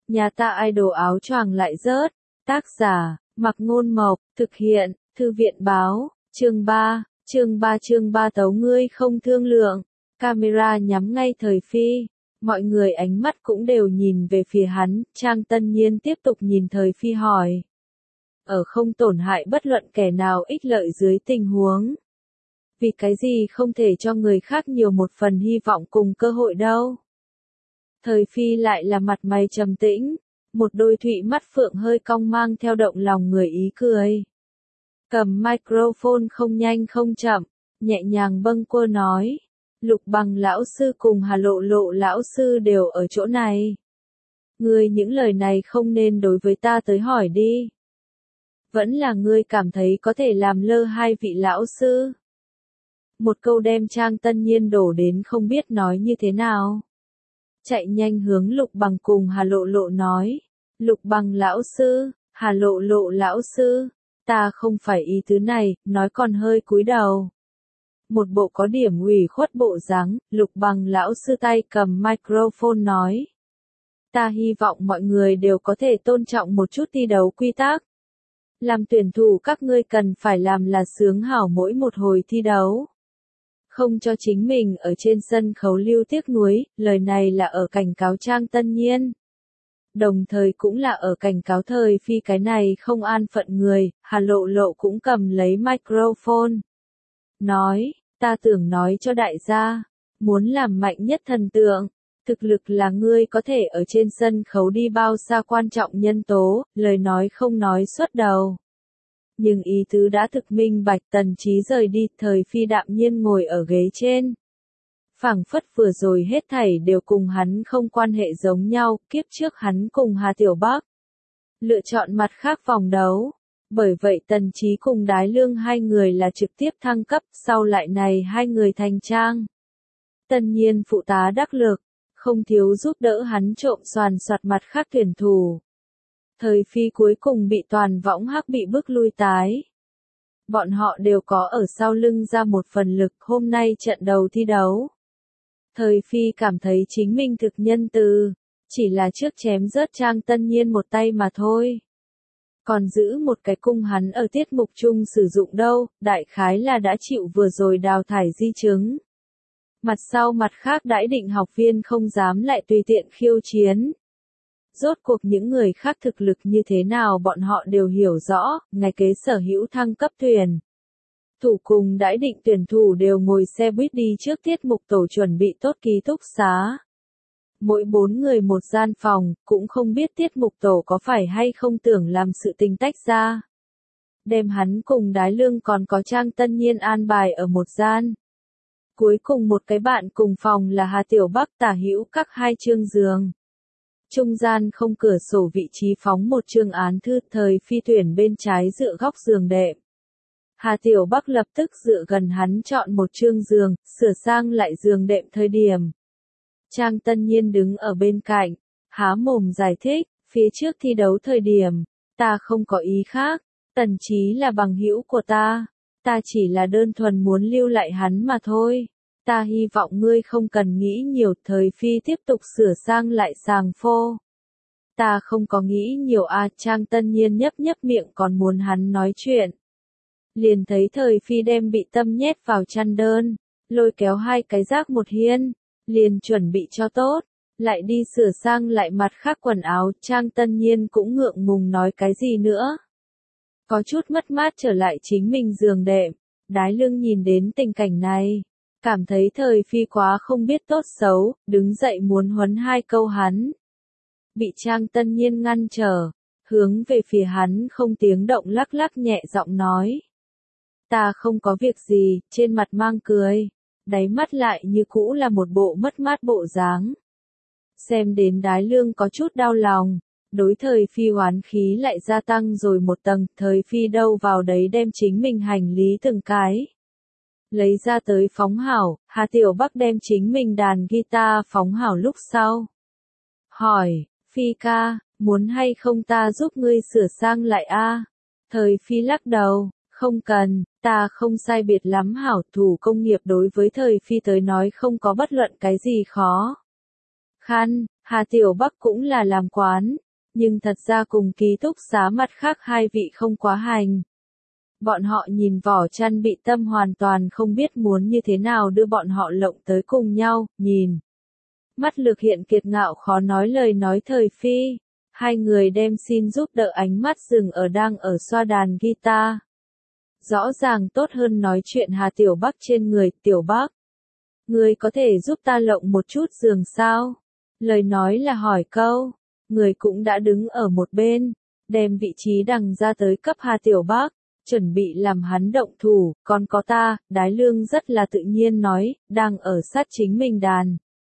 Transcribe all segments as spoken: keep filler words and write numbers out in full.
Nhà ta idol áo choàng lại rớt. Tác giả, Mặc Ngôn Mộc, thực hiện, Thư viện Báo, chương ba, chương ba chương ba tấu ngươi không thương lượng. Camera nhắm ngay Thời Phi. Mọi người ánh mắt cũng đều nhìn về phía hắn, Trang Tân Nhiên tiếp tục nhìn Thời Phi hỏi. Ở không tổn hại bất luận kẻ nào ích lợi dưới tình huống. Vì cái gì không thể cho người khác nhiều một phần hy vọng cùng cơ hội đâu. Thời Phi lại là mặt mày trầm tĩnh, một đôi thụy mắt phượng hơi cong mang theo động lòng người ý cười. Cầm microphone không nhanh không chậm, nhẹ nhàng bâng quơ nói. Lục Bằng lão sư cùng Hà Lộ Lộ lão sư đều ở chỗ này. Ngươi những lời này không nên đối với ta tới hỏi đi. Vẫn là ngươi cảm thấy có thể làm lơ hai vị lão sư. Một câu đem Trang Tân Nhiên đổ đến không biết nói như thế nào. Chạy nhanh hướng Lục Bằng cùng Hà Lộ Lộ nói. Lục Bằng lão sư, Hà Lộ Lộ lão sư, ta không phải ý tứ này, nói còn hơi cúi đầu. Một bộ có điểm ủy khuất bộ dáng, Lục Bằng lão sư tay cầm microphone nói. Ta hy vọng mọi người đều có thể tôn trọng một chút thi đấu quy tắc. Làm tuyển thủ các ngươi cần phải làm là sướng hảo mỗi một hồi thi đấu. Không cho chính mình ở trên sân khấu lưu tiếc nuối, lời này là ở cảnh cáo Trang Tân Nhiên. Đồng thời cũng là ở cảnh cáo Thời Phi cái này không an phận người, Hà Lộ Lộ cũng cầm lấy microphone. Nói, ta tưởng nói cho đại gia, muốn làm mạnh nhất thần tượng, thực lực là ngươi có thể ở trên sân khấu đi bao xa quan trọng nhân tố, lời nói không nói xuất đầu. Nhưng ý tứ đã thực minh bạch. Tần Chí rời đi, Thời Phi đạm nhiên ngồi ở ghế trên. Phảng phất vừa rồi hết thảy đều cùng hắn không quan hệ giống nhau, kiếp trước hắn cùng Hà Tiểu Bắc. Lựa chọn mặt khác vòng đấu. Bởi vậy Tần Chí cùng Đái Lương hai người là trực tiếp thăng cấp, sau lại này hai người thành Trang Tân Nhiên phụ tá đắc lực, không thiếu giúp đỡ hắn trộm soàn soạt mặt khác tuyển thủ. Thời Phi cuối cùng bị toàn võng hắc bị bức lui tái. Bọn họ đều có ở sau lưng ra một phần lực hôm nay trận đầu thi đấu. Thời Phi cảm thấy chính mình thực nhân từ, chỉ là trước chém rớt Trang Tân Nhiên một tay mà thôi. Còn giữ một cái cung hắn ở tiết mục chung sử dụng đâu, đại khái là đã chịu vừa rồi đào thải di chứng. Mặt sau mặt khác đãi định học viên không dám lại tùy tiện khiêu chiến. Rốt cuộc những người khác thực lực như thế nào bọn họ đều hiểu rõ, ngày kế sở hữu thăng cấp thuyền. Thủ cùng đãi định tuyển thủ đều ngồi xe buýt đi trước tiết mục tổ chuẩn bị tốt ký túc xá. Mỗi bốn người một gian phòng, cũng không biết tiết mục tổ có phải hay không tưởng làm sự tình tách ra. Đem hắn cùng Đái Lương còn có Trang Tân Nhiên an bài ở một gian. Cuối cùng một cái bạn cùng phòng là Hà Tiểu Bắc tả hữu các hai chương giường. Trung gian không cửa sổ vị trí phóng một chương án thư. Thời Phi tuyển bên trái dựa góc giường đệm. Hà Tiểu Bắc lập tức dựa gần hắn chọn một chương giường, sửa sang lại giường đệm thời điểm. Trang Tân Nhiên đứng ở bên cạnh, há mồm giải thích, phía trước thi đấu thời điểm, ta không có ý khác, Tần Chí là bằng hữu của ta, ta chỉ là đơn thuần muốn lưu lại hắn mà thôi, ta hy vọng ngươi không cần nghĩ nhiều. Thời Phi tiếp tục sửa sang lại sàng phô. Ta không có nghĩ nhiều à. Trang Tân Nhiên nhấp nhấp miệng còn muốn hắn nói chuyện. Liền thấy Thời Phi đem bị tâm nhét vào chăn đơn, lôi kéo hai cái rác một hiên. Liền chuẩn bị cho tốt, lại đi sửa sang lại mặt khác quần áo. Trang Tân Nhiên cũng ngượng ngùng nói cái gì nữa. Có chút mất mát trở lại chính mình giường đệm. Đái Lương nhìn đến tình cảnh này, cảm thấy Thời Phi quá không biết tốt xấu, đứng dậy muốn huấn hai câu hắn. Bị Trang Tân Nhiên ngăn trở, hướng về phía hắn không tiếng động lắc lắc nhẹ giọng nói. Ta không có việc gì, trên mặt mang cười. Đáy mắt lại như cũ là một bộ mất mát bộ dáng. Xem đến Đái Lương có chút đau lòng, đối Thời Phi oán khí lại gia tăng rồi một tầng. Thời Phi đâu vào đấy đem chính mình hành lý từng cái lấy ra tới phóng hảo. Hà Tiểu Bắc đem chính mình đàn guitar phóng hảo lúc sau. Hỏi, Phi ca, muốn hay không ta giúp ngươi sửa sang lại a? Thời Phi lắc đầu. Không cần, ta không sai biệt lắm hảo. Thủ công nghiệp đối với Thời Phi tới nói không có bất luận cái gì khó khăn. Hà Tiểu Bắc cũng là làm quán, nhưng thật ra cùng ký túc xá mặt khác hai vị không quá hành. Bọn họ nhìn Võ Trăn bị tâm hoàn toàn không biết muốn như thế nào đưa bọn họ lộng tới cùng nhau, nhìn. Mắt Lược Hiện kiệt ngạo khó nói lời nói thời phi. Hai người đem xin giúp đỡ ánh mắt dừng ở đang ở xoa đàn guitar. Rõ ràng tốt hơn nói chuyện Hà Tiểu Bắc trên người, Tiểu Bắc. Người có thể giúp ta lộng một chút giường sao? Lời nói là hỏi câu. Người cũng đã đứng ở một bên, đem vị trí đằng ra tới cấp Hà Tiểu Bắc, chuẩn bị làm hắn động thủ, còn có ta, Đái Lương rất là tự nhiên nói, đang ở sát chính mình đàn.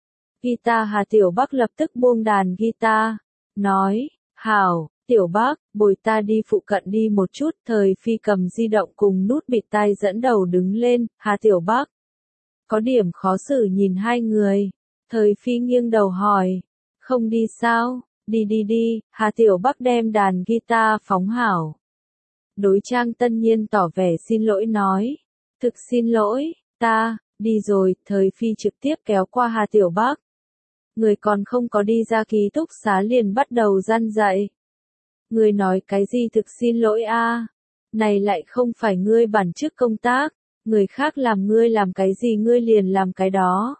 Guitar Hà Tiểu Bắc lập tức buông đàn guitar, nói, hảo, Tiểu Bắc, bồi ta đi phụ cận đi một chút, thời phi cầm di động cùng nút bịt tai dẫn đầu đứng lên, Hà Tiểu Bắc. Có điểm khó xử nhìn hai người, thời phi nghiêng đầu hỏi, không đi sao, đi đi đi, Hà Tiểu Bắc đem đàn guitar phóng hảo. Đối Trang Tân Nhiên tỏ vẻ xin lỗi nói, thực xin lỗi, ta, đi rồi, thời phi trực tiếp kéo qua Hà Tiểu Bắc. Người còn không có đi ra ký túc xá liền bắt đầu răn dạy. Người nói cái gì thực xin lỗi a? Này lại không phải ngươi bản chức công tác, người khác làm ngươi làm cái gì ngươi liền làm cái đó.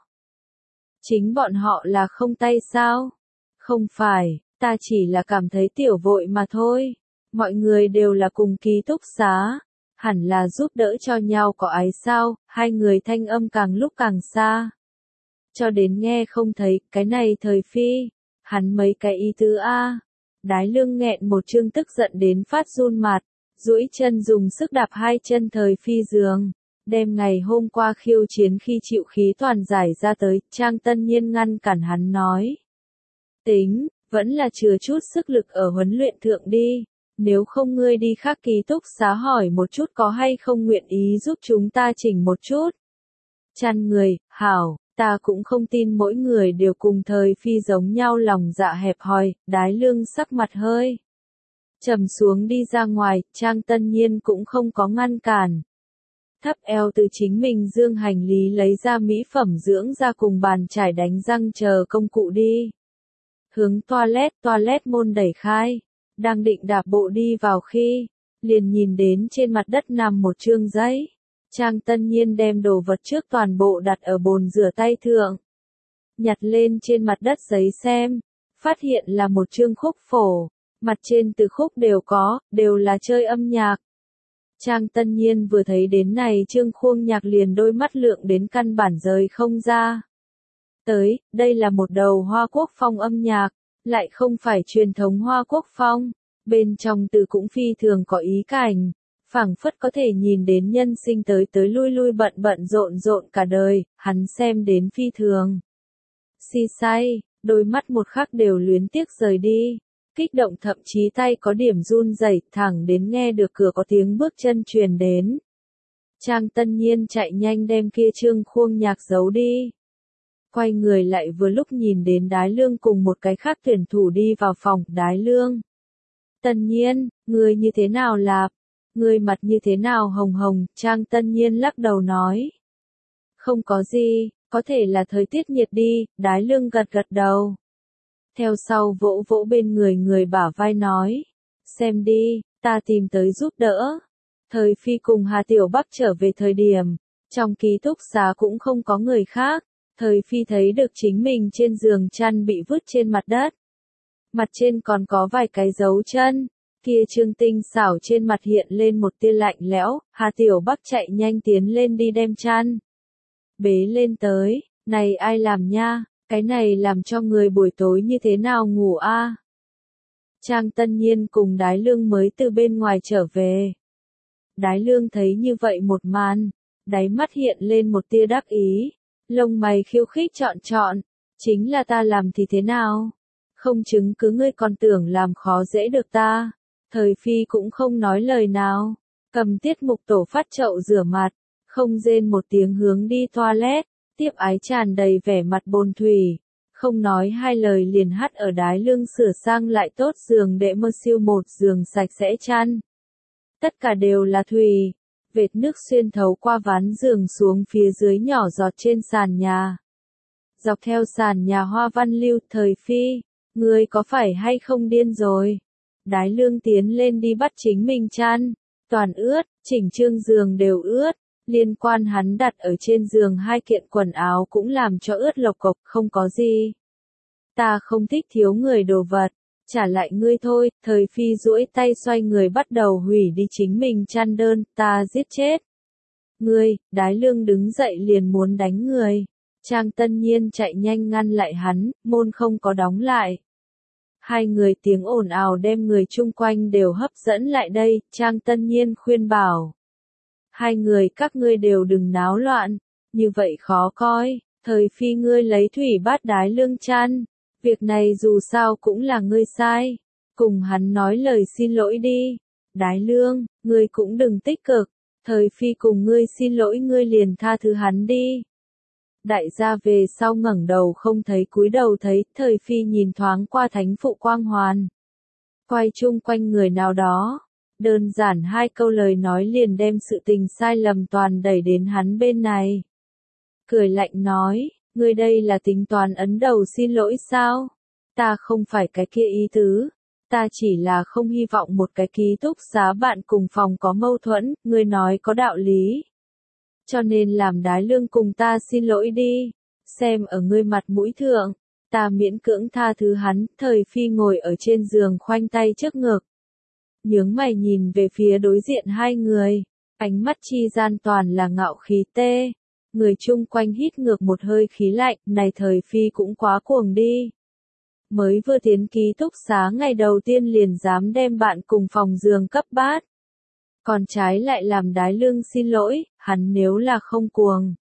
Chính bọn họ là không tay sao? Không phải, ta chỉ là cảm thấy tiểu vội mà thôi. Mọi người đều là cùng ký túc xá, hẳn là giúp đỡ cho nhau có ái sao, hai người thanh âm càng lúc càng xa. Cho đến nghe không thấy, cái này thời phi, hắn mấy cái ý tứ a. Đái Lương nghẹn một chương tức giận đến phát run mặt, duỗi chân dùng sức đạp hai chân thời phi giường, đem ngày hôm qua khiêu chiến khi chịu khí toàn giải ra tới, Trang Tân Nhiên ngăn cản hắn nói. Tính, vẫn là chừa chút sức lực ở huấn luyện thượng đi, nếu không ngươi đi khác ký túc xá hỏi một chút có hay không nguyện ý giúp chúng ta chỉnh một chút. Chăn người, hảo. Ta cũng không tin mỗi người đều cùng thời phi giống nhau lòng dạ hẹp hòi, Đái Lương sắc mặt hơi trầm xuống đi ra ngoài, Trang Tân Nhiên cũng không có ngăn cản. Thấp eo từ chính mình dương hành lý lấy ra mỹ phẩm dưỡng da cùng bàn chải đánh răng chờ công cụ đi. Hướng toilet, toilet môn đẩy khai, đang định đạp bộ đi vào khi, liền nhìn đến trên mặt đất nằm một trương giấy. Trang Tân Nhiên đem đồ vật trước toàn bộ đặt ở bồn rửa tay thượng. Nhặt lên trên mặt đất giấy xem, phát hiện là một chương khúc phổ, mặt trên từ khúc đều có, đều là chơi âm nhạc. Trang Tân Nhiên vừa thấy đến này chương khuôn nhạc liền đôi mắt lượng đến căn bản rời không ra. Tới, đây là một đầu Hoa Quốc phong âm nhạc, lại không phải truyền thống Hoa Quốc phong, bên trong từ cũng phi thường có ý cảnh. Phảng phất có thể nhìn đến nhân sinh tới tới lui lui bận bận rộn rộn cả đời, hắn xem đến phi thường. Si say, đôi mắt một khắc đều luyến tiếc rời đi, kích động thậm chí tay có điểm run rẩy, thẳng đến nghe được cửa có tiếng bước chân truyền đến. Trang Tân Nhiên chạy nhanh đem kia chương khuôn nhạc giấu đi. Quay người lại vừa lúc nhìn đến Đái Lương cùng một cái khác tuyển thủ đi vào phòng, Đái Lương. Tân Nhiên, người như thế nào lạp? Người mặt như thế nào hồng hồng, Trang Tân Nhiên lắc đầu nói. Không có gì, có thể là thời tiết nhiệt đi, Đái Lương gật gật đầu. Theo sau vỗ vỗ bên người người bả vai nói. Xem đi, ta tìm tới giúp đỡ. Thời phi cùng Hà Tiểu Bắc trở về thời điểm, trong ký túc xá cũng không có người khác. Thời phi thấy được chính mình trên giường chăn bị vứt trên mặt đất. Mặt trên còn có vài cái dấu chân. Kia trương tinh xảo trên mặt hiện lên một tia lạnh lẽo, Hà Tiểu Bắc chạy nhanh tiến lên đi đem chăn. Bế lên tới, này ai làm nha, cái này làm cho người buổi tối như thế nào ngủ a? À? Trang Tân Nhiên cùng Đái Lương mới từ bên ngoài trở về. Đái Lương thấy như vậy một màn, đáy mắt hiện lên một tia đắc ý, lông mày khiêu khích trọn trọn, chính là ta làm thì thế nào? Không chứng cứ ngươi còn tưởng làm khó dễ được ta. Thời phi cũng không nói lời nào, cầm tiết mục tổ phát chậu rửa mặt, không rên một tiếng hướng đi toilet, tiếp ái tràn đầy vẻ mặt bồn thủy, không nói hai lời liền hắt ở Đái Lương sửa sang lại tốt giường để mơ siêu một giường sạch sẽ chăn. Tất cả đều là thủy, vệt nước xuyên thấu qua ván giường xuống phía dưới nhỏ giọt trên sàn nhà. Dọc theo sàn nhà hoa văn lưu, thời phi, ngươi có phải hay không điên rồi? Đái lương tiến lên đi bắt chính mình chăn, toàn ướt, chỉnh trương giường đều ướt, liên quan hắn đặt ở trên giường hai kiện quần áo cũng làm cho ướt lộc cộc, không có gì. Ta không thích thiếu người đồ vật, trả lại ngươi thôi, thời phi duỗi tay xoay người bắt đầu hủy đi chính mình chăn đơn, ta giết chết. Ngươi, đái lương đứng dậy liền muốn đánh người. Trang Tân Nhiên chạy nhanh ngăn lại hắn, môn không có đóng lại. Hai người tiếng ồn ào đem người chung quanh đều hấp dẫn lại đây, Trang Tân Nhiên khuyên bảo. Hai người các ngươi đều đừng náo loạn, như vậy khó coi, thời phi ngươi lấy thủy bát đái lương chăn. Việc này dù sao cũng là ngươi sai, cùng hắn nói lời xin lỗi đi. Đái lương, ngươi cũng đừng tích cực, thời phi cùng ngươi xin lỗi ngươi liền tha thứ hắn đi. Đại gia về sau ngẩng đầu không thấy cúi đầu thấy, thời phi nhìn thoáng qua thánh phụ quang hoàn. Quay chung quanh người nào đó, đơn giản hai câu lời nói liền đem sự tình sai lầm toàn đẩy đến hắn bên này. Cười lạnh nói, ngươi đây là tính toán ấn đầu xin lỗi sao? Ta không phải cái kia ý tứ, ta chỉ là không hy vọng một cái ký túc xá bạn cùng phòng có mâu thuẫn, ngươi nói có đạo lý. Cho nên làm đái lương cùng ta xin lỗi đi, xem ở ngươi mặt mũi thượng, ta miễn cưỡng tha thứ hắn. Thời phi ngồi ở trên giường khoanh tay trước ngực, nhướng mày nhìn về phía đối diện hai người, ánh mắt chi gian toàn là ngạo khí tê. Người chung quanh hít ngược một hơi khí lạnh, này thời phi cũng quá cuồng đi. Mới vừa tiến ký túc xá ngày đầu tiên liền dám đem bạn cùng phòng giường cấp bát. Còn trái lại làm đái lương xin lỗi, hắn nếu là không cuồng,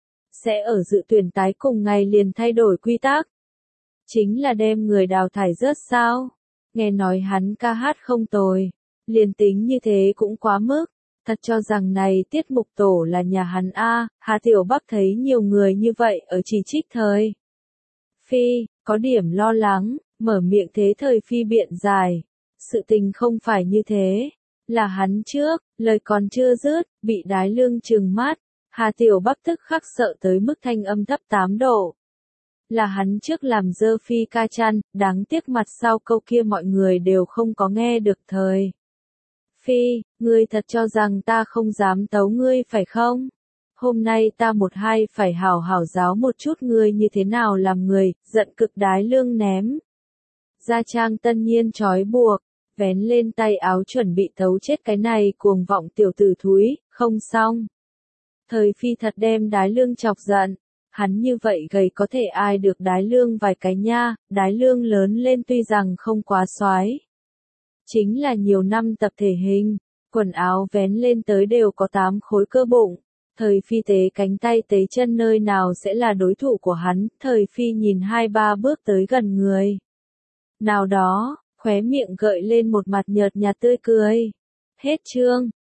sẽ ở dự tuyển tái cùng ngày liền thay đổi quy tắc. Chính là đem người đào thải rớt sao? Nghe nói hắn ca hát không tồi, liền tính như thế cũng quá mức. Thật cho rằng này tiết mục tổ là nhà hắn a. Hà Tiểu Bắc thấy nhiều người như vậy ở chỉ trích thời phi, có điểm lo lắng, mở miệng thế thời phi biện giải. Sự tình không phải như thế, là hắn trước, lời còn chưa dứt, bị đái lương trừng mắt. Hà Tiểu Bắc tức khắc sợ tới mức thanh âm thấp tám độ. Là hắn trước làm dơ phi ca chăn, đáng tiếc mặt sau câu kia mọi người đều không có nghe được thời. Phi, ngươi thật cho rằng ta không dám tấu ngươi phải không? Hôm nay ta một hai phải hảo hảo giáo một chút ngươi như thế nào làm người, giận cực đái lương ném. Gia Trang Tân Nhiên trói buộc, vén lên tay áo chuẩn bị tấu chết cái này cuồng vọng tiểu tử thúi, không xong. Thời phi thật đem đái lương chọc giận, hắn như vậy gầy có thể ai được đái lương vài cái nha, đái lương lớn lên tuy rằng không quá soái, chính là nhiều năm tập thể hình, quần áo vén lên tới đều có tám khối cơ bụng. Thời phi tế cánh tay tế chân nơi nào sẽ là đối thủ của hắn, thời phi nhìn hai ba bước tới gần người. Nào đó, khóe miệng gợi lên một mặt nhợt nhạt tươi cười. Hết chương.